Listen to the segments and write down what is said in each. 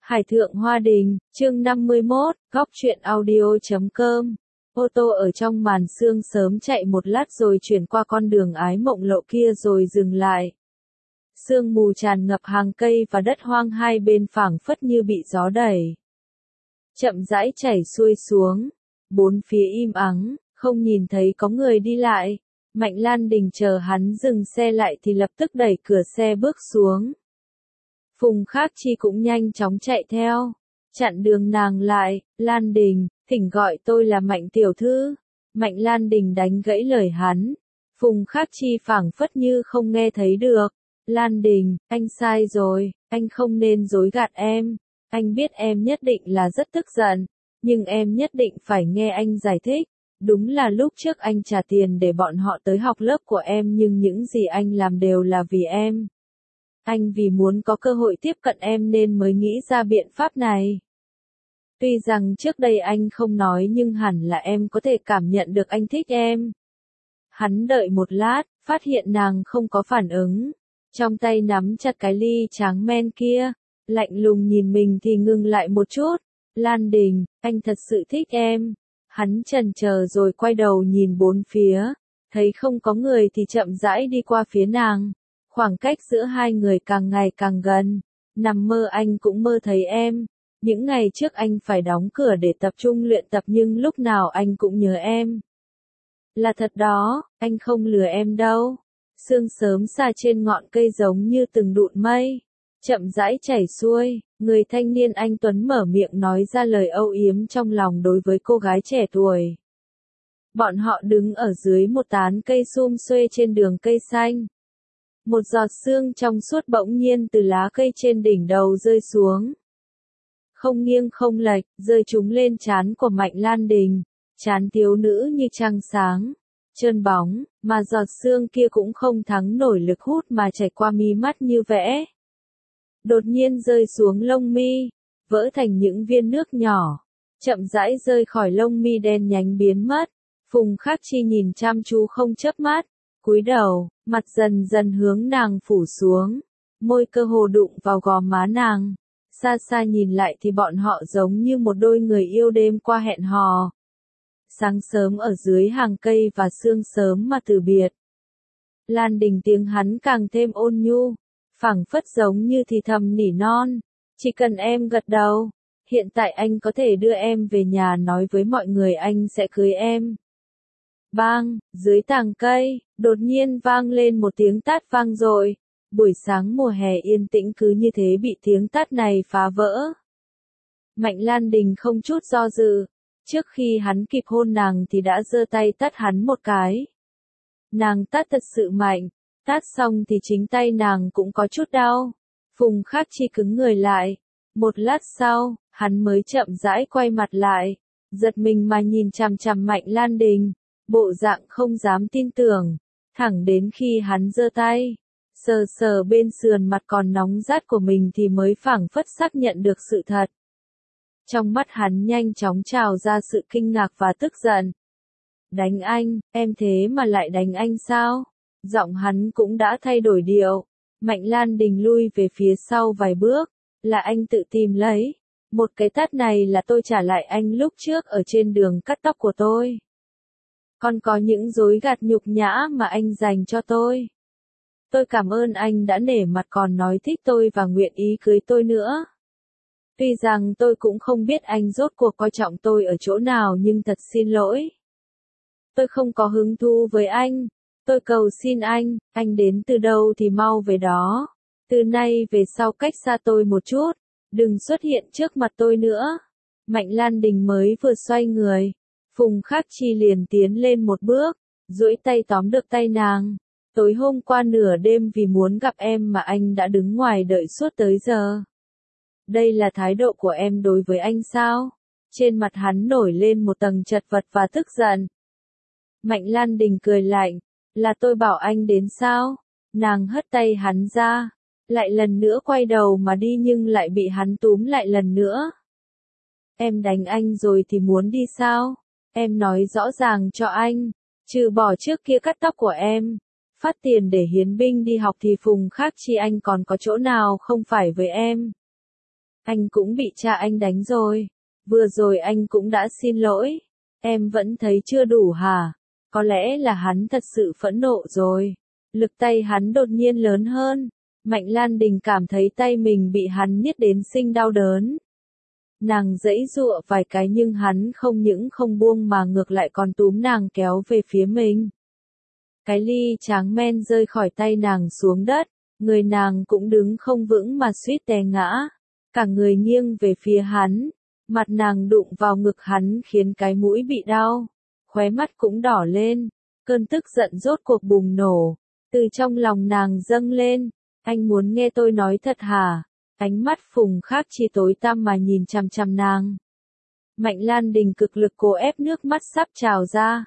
Hải thượng Hoa Đình, chương 51, góc truyện audio.com. Ô tô ở trong màn sương sớm chạy một lát rồi chuyển qua con đường ái mộng lộ kia rồi dừng lại. Sương mù tràn ngập hàng cây và đất hoang hai bên phảng phất như bị gió đẩy. Chậm rãi chảy xuôi xuống, bốn phía im ắng, không nhìn thấy có người đi lại. Mạnh Lan Đình chờ hắn dừng xe lại thì lập tức đẩy cửa xe bước xuống. Phùng Khác Chi cũng nhanh chóng chạy theo, chặn đường nàng lại. Lan Đình, thỉnh gọi tôi là Mạnh tiểu thư. Mạnh Lan Đình đánh gãy lời hắn. Phùng Khác Chi phảng phất như không nghe thấy được. Lan Đình, anh sai rồi, anh không nên dối gạt em. Anh biết em nhất định là rất tức giận, nhưng em nhất định phải nghe anh giải thích. Đúng là lúc trước anh trả tiền để bọn họ tới học lớp của em, nhưng những gì anh làm đều là vì em. Anh vì muốn có cơ hội tiếp cận em nên mới nghĩ ra biện pháp này. Tuy rằng trước đây anh không nói nhưng hẳn là em có thể cảm nhận được anh thích em. Hắn đợi một lát, phát hiện nàng không có phản ứng. Trong tay nắm chặt cái ly tráng men kia, lạnh lùng nhìn mình thì ngừng lại một chút. Lan Đình, anh thật sự thích em. Hắn chần chờ rồi quay đầu nhìn bốn phía, thấy không có người thì chậm rãi đi qua phía nàng. Khoảng cách giữa hai người càng ngày càng gần. Nằm mơ anh cũng mơ thấy em. Những ngày trước anh phải đóng cửa để tập trung luyện tập nhưng lúc nào anh cũng nhớ em. Là thật đó, anh không lừa em đâu. Sương sớm xa trên ngọn cây giống như từng đụn mây, chậm rãi chảy xuôi. Người thanh niên anh tuấn mở miệng nói ra lời âu yếm trong lòng đối với cô gái trẻ tuổi. Bọn họ đứng ở dưới một tán cây sum xuê trên đường cây xanh. Một giọt sương trong suốt bỗng nhiên từ lá cây trên đỉnh đầu rơi xuống. Không nghiêng không lệch, rơi trúng lên trán của Mạnh Lan Đình. Trán thiếu nữ như trăng sáng, trơn bóng, mà giọt sương kia cũng không thắng nổi lực hút mà chảy qua mí mắt như vẽ. Đột nhiên rơi xuống lông mi, vỡ thành những viên nước nhỏ, chậm rãi rơi khỏi lông mi đen nhánh biến mất. Phùng Khác Chi nhìn chăm chú không chớp mắt, cúi đầu, mặt dần dần hướng nàng phủ xuống, môi cơ hồ đụng vào gò má nàng. Xa xa nhìn lại thì bọn họ giống như một đôi người yêu đêm qua hẹn hò. Sáng sớm ở dưới hàng cây và sương sớm mà từ biệt. Lan Đình tiếng hắn càng thêm ôn nhu, phảng phất giống như thì thầm nỉ non. Chỉ cần em gật đầu, hiện tại anh có thể đưa em về nhà nói với mọi người anh sẽ cưới em. Bang, dưới tàng cây, đột nhiên vang lên một tiếng tát vang dội. Buổi sáng mùa hè yên tĩnh cứ như thế bị tiếng tát này phá vỡ. Mạnh Lan Đình không chút do dự, trước khi hắn kịp hôn nàng thì đã giơ tay tát hắn một cái. Nàng tát thật sự mạnh, tát xong thì chính tay nàng cũng có chút đau. Phùng Khác Chi cứng người lại. Một lát sau, hắn mới chậm rãi quay mặt lại, giật mình mà nhìn chằm chằm Mạnh Lan Đình, bộ dạng không dám tin tưởng, thẳng đến khi hắn giơ tay sờ sờ bên sườn mặt còn nóng rát của mình thì mới phảng phất xác nhận được sự thật. Trong mắt hắn nhanh chóng trào ra sự kinh ngạc và tức giận. Đánh anh, em thế mà lại đánh anh sao? Giọng hắn cũng đã thay đổi điệu. Mạnh Lan Đình lui về phía sau vài bước. Là anh tự tìm lấy. Một cái tát này là tôi trả lại anh lúc trước ở trên đường cắt tóc của tôi. Còn có những dối gạt nhục nhã mà anh dành cho tôi. Tôi cảm ơn anh đã nể mặt còn nói thích tôi và nguyện ý cưới tôi nữa. Tuy rằng tôi cũng không biết anh rốt cuộc coi trọng tôi ở chỗ nào nhưng thật xin lỗi. Tôi không có hứng thú với anh. Tôi cầu xin anh đến từ đâu thì mau về đó. Từ nay về sau cách xa tôi một chút, đừng xuất hiện trước mặt tôi nữa. Mạnh Lan Đình mới vừa xoay người, Phùng Khác Chi liền tiến lên một bước, duỗi tay tóm được tay nàng. Tối hôm qua nửa đêm vì muốn gặp em mà anh đã đứng ngoài đợi suốt tới giờ. Đây là thái độ của em đối với anh sao? Trên mặt hắn nổi lên một tầng chật vật và tức giận. Mạnh Lan Đình cười lạnh, là tôi bảo anh đến sao? Nàng hất tay hắn ra, lại lần nữa quay đầu mà đi nhưng lại bị hắn túm lại lần nữa. Em đánh anh rồi thì muốn đi sao? Em nói rõ ràng cho anh, trừ bỏ trước kia cắt tóc của em, phát tiền để hiến binh đi học thì Phùng Khác Chi anh còn có chỗ nào không phải với em. Anh cũng bị cha anh đánh rồi. Vừa rồi anh cũng đã xin lỗi. Em vẫn thấy chưa đủ hả? Có lẽ là hắn thật sự phẫn nộ rồi. Lực tay hắn đột nhiên lớn hơn. Mạnh Lan Đình cảm thấy tay mình bị hắn niết đến sinh đau đớn. Nàng giãy giụa vài cái nhưng hắn không những không buông mà ngược lại còn túm nàng kéo về phía mình. Cái ly tráng men rơi khỏi tay nàng xuống đất, người nàng cũng đứng không vững mà suýt té ngã. Cả người nghiêng về phía hắn, mặt nàng đụng vào ngực hắn khiến cái mũi bị đau, khóe mắt cũng đỏ lên, cơn tức giận rốt cuộc bùng nổ, từ trong lòng nàng dâng lên, anh muốn nghe tôi nói thật hả? Ánh mắt Phùng Khắc Chi tối tăm mà nhìn chằm chằm nàng. Mạnh Lan Đình cực lực cố ép nước mắt sắp trào ra.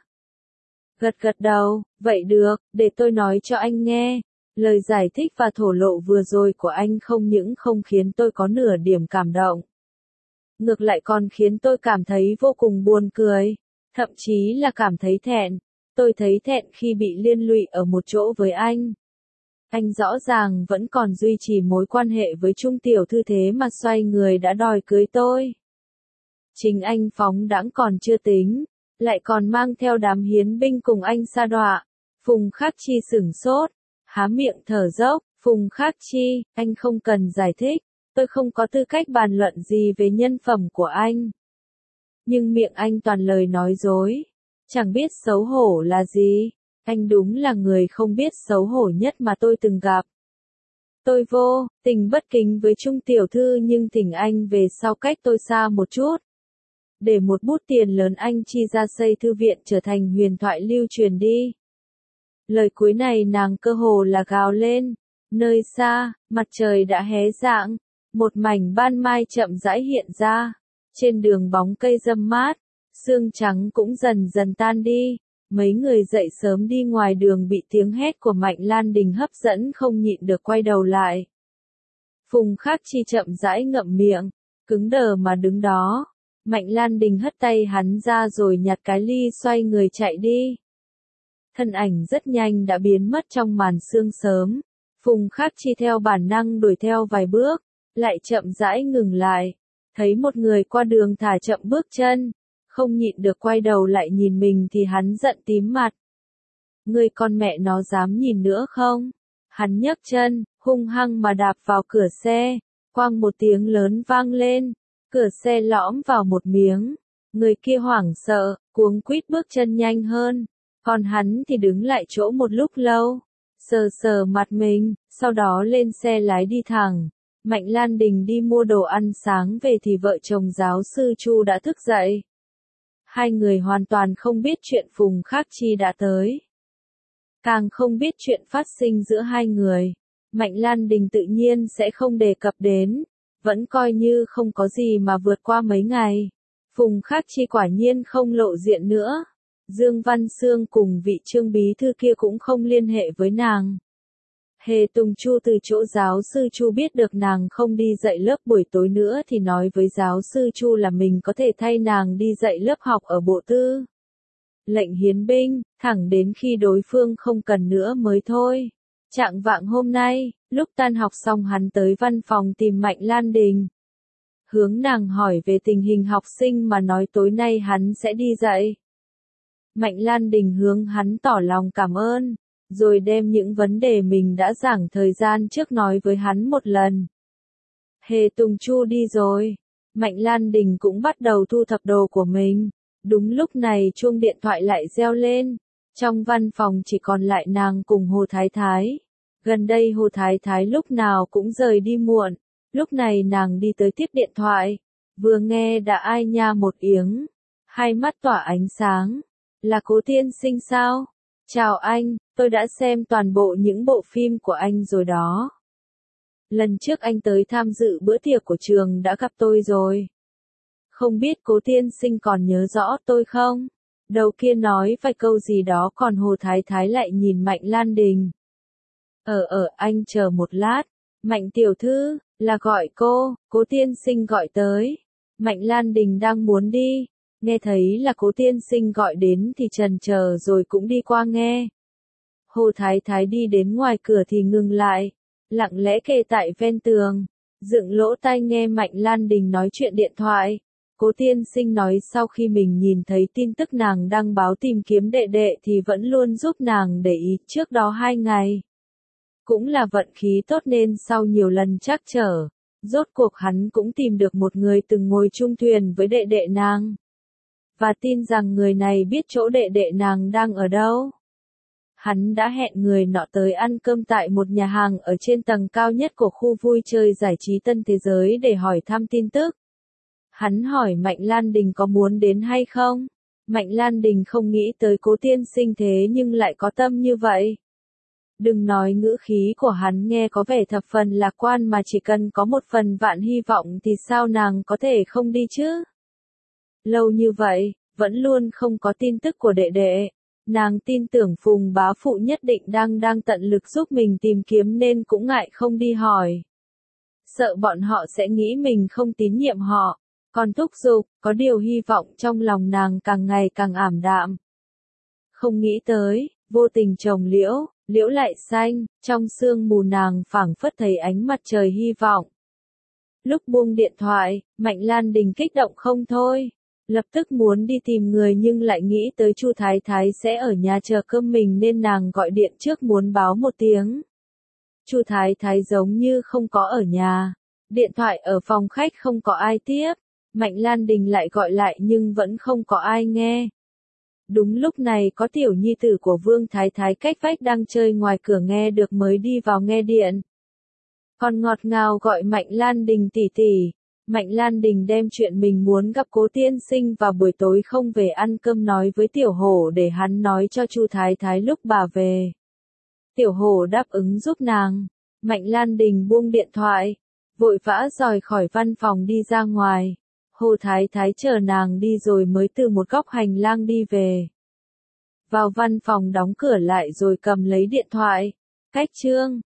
Gật gật đầu, vậy được, để tôi nói cho anh nghe. Lời giải thích và thổ lộ vừa rồi của anh không những không khiến tôi có nửa điểm cảm động. Ngược lại còn khiến tôi cảm thấy vô cùng buồn cười, thậm chí là cảm thấy thẹn. Tôi thấy thẹn khi bị liên lụy ở một chỗ với anh. Anh rõ ràng vẫn còn duy trì mối quan hệ với Trung tiểu thư thế mà xoay người đã đòi cưới tôi. Chính anh phóng đãng còn chưa tính, lại còn mang theo đám hiến binh cùng anh sa đọa. Phùng Khắc Chi sửng sốt, há miệng thở dốc, Phùng Khắc Chi, anh không cần giải thích, tôi không có tư cách bàn luận gì về nhân phẩm của anh. Nhưng miệng anh toàn lời nói dối, chẳng biết xấu hổ là gì. Anh đúng là người không biết xấu hổ nhất mà tôi từng gặp. Tôi vô tình bất kính với Trung tiểu thư nhưng thỉnh anh về sau cách tôi xa một chút. Để một bút tiền lớn anh chi ra xây thư viện trở thành huyền thoại lưu truyền đi. Lời cuối này nàng cơ hồ là gào lên. Nơi xa, mặt trời đã hé rạng, một mảnh ban mai chậm rãi hiện ra. Trên đường bóng cây râm mát, sương trắng cũng dần dần tan đi. Mấy người dậy sớm đi ngoài đường bị tiếng hét của Mạnh Lan Đình hấp dẫn không nhịn được quay đầu lại. Phùng Khắc Chi chậm rãi ngậm miệng, cứng đờ mà đứng đó. Mạnh Lan Đình hất tay hắn ra rồi nhặt cái ly xoay người chạy đi. Thân ảnh rất nhanh đã biến mất trong màn sương sớm. Phùng Khắc Chi theo bản năng đuổi theo vài bước, lại chậm rãi ngừng lại. Thấy một người qua đường thả chậm bước chân. Không nhịn được quay đầu lại nhìn mình thì hắn giận tím mặt. Người con mẹ nó dám nhìn nữa không? Hắn nhấc chân, hung hăng mà đạp vào cửa xe, quang một tiếng lớn vang lên, cửa xe lõm vào một miếng. Người kia hoảng sợ, cuống quýt bước chân nhanh hơn, còn hắn thì đứng lại chỗ một lúc lâu, sờ sờ mặt mình, sau đó lên xe lái đi thẳng. Mạnh Lan Đình đi mua đồ ăn sáng về thì vợ chồng giáo sư Chu đã thức dậy. Hai người hoàn toàn không biết chuyện Phùng Khắc Chi đã tới. Càng không biết chuyện phát sinh giữa hai người. Mạnh Lan Đình tự nhiên sẽ không đề cập đến. Vẫn coi như không có gì mà vượt qua mấy ngày. Phùng Khắc Chi quả nhiên không lộ diện nữa. Dương Văn Sương cùng vị Trương bí thư kia cũng không liên hệ với nàng. Hề Tùng Chu từ chỗ giáo sư Chu biết được nàng không đi dạy lớp buổi tối nữa thì nói với giáo sư Chu là mình có thể thay nàng đi dạy lớp học ở bộ tư. Lệnh hiến binh, thẳng đến khi đối phương không cần nữa mới thôi. Chạng vạng hôm nay, lúc tan học xong hắn tới văn phòng tìm Mạnh Lan Đình. Hướng nàng hỏi về tình hình học sinh mà nói tối nay hắn sẽ đi dạy. Mạnh Lan Đình hướng hắn tỏ lòng cảm ơn. Rồi đem những vấn đề mình đã giảng thời gian trước nói với hắn một lần. Hề Tùng Chu đi rồi. Mạnh Lan Đình cũng bắt đầu thu thập đồ của mình. Đúng lúc này chuông điện thoại lại reo lên. Trong văn phòng chỉ còn lại nàng cùng Hồ Thái Thái. Gần đây Hồ Thái Thái lúc nào cũng rời đi muộn. Lúc này nàng đi tới tiếp điện thoại. Vừa nghe đã ai nha một tiếng. Hai mắt tỏa ánh sáng. Là Cố Tiên Sinh sao? Chào anh, tôi đã xem toàn bộ những bộ phim của anh rồi đó. Lần trước anh tới tham dự bữa tiệc của trường đã gặp tôi rồi. Không biết Cố Tiên Sinh còn nhớ rõ tôi không? Đầu kia nói vài câu gì đó còn Hồ Thái Thái lại nhìn Mạnh Lan Đình. Anh chờ một lát. Mạnh tiểu thư, là gọi cô, Cố Tiên Sinh gọi tới. Mạnh Lan Đình đang muốn đi. Nghe thấy là Cố Tiên Sinh gọi đến thì chần chờ rồi cũng đi qua nghe. Hồ Thái Thái đi đến ngoài cửa thì ngừng lại, lặng lẽ kề tại ven tường. dựng lỗ tai nghe Mạnh Lan Đình nói chuyện điện thoại. Cố tiên sinh nói sau khi mình nhìn thấy tin tức nàng đăng báo tìm kiếm đệ đệ thì vẫn luôn giúp nàng để ý trước đó 2 ngày. Cũng là vận khí tốt nên sau nhiều lần trắc trở, rốt cuộc hắn cũng tìm được một người từng ngồi chung thuyền với đệ đệ nàng. Và tin rằng người này biết chỗ đệ đệ nàng đang ở đâu. Hắn đã hẹn người nọ tới ăn cơm tại một nhà hàng ở trên tầng cao nhất của khu vui chơi giải trí Tân Thế Giới để hỏi thăm tin tức. Hắn hỏi Mạnh Lan Đình có muốn đến hay không? Mạnh Lan Đình không nghĩ tới Cố tiên sinh thế nhưng lại có tâm như vậy. Đừng nói ngữ khí của hắn nghe có vẻ thập phần lạc quan mà chỉ cần có một phần vạn hy vọng thì sao nàng có thể không đi chứ? Lâu như vậy, vẫn luôn không có tin tức của đệ đệ. Nàng tin tưởng Phùng bá phụ nhất định đang tận lực giúp mình tìm kiếm nên cũng ngại không đi hỏi. Sợ bọn họ sẽ nghĩ mình không tín nhiệm họ. Còn thúc giục, có điều hy vọng trong lòng nàng càng ngày càng ảm đạm. Không nghĩ tới, vô tình trồng liễu, liễu lại xanh, trong sương mù nàng phảng phất thấy ánh mặt trời hy vọng. Lúc buông điện thoại, Mạnh Lan Đình kích động không thôi. Lập tức muốn đi tìm người nhưng lại nghĩ tới Chu Thái Thái sẽ ở nhà chờ cơm mình nên nàng gọi điện trước muốn báo một tiếng. Chu Thái Thái giống như không có ở nhà. Điện thoại ở phòng khách không có ai tiếp. Mạnh Lan Đình lại gọi lại nhưng vẫn không có ai nghe. Đúng lúc này có tiểu nhi tử của Vương Thái Thái cách vách đang chơi ngoài cửa nghe được mới đi vào nghe điện. Còn ngọt ngào gọi Mạnh Lan Đình tỷ tỷ. Mạnh Lan Đình đem chuyện mình muốn gặp Cố tiên sinh vào buổi tối không về ăn cơm nói với Tiểu Hổ để hắn nói cho Chu Thái Thái lúc bà về. Tiểu Hổ đáp ứng giúp nàng. Mạnh Lan Đình buông điện thoại, vội vã rời khỏi văn phòng đi ra ngoài. Hồ Thái Thái chờ nàng đi rồi mới từ một góc hành lang đi về. Vào văn phòng đóng cửa lại rồi cầm lấy điện thoại. Cách chương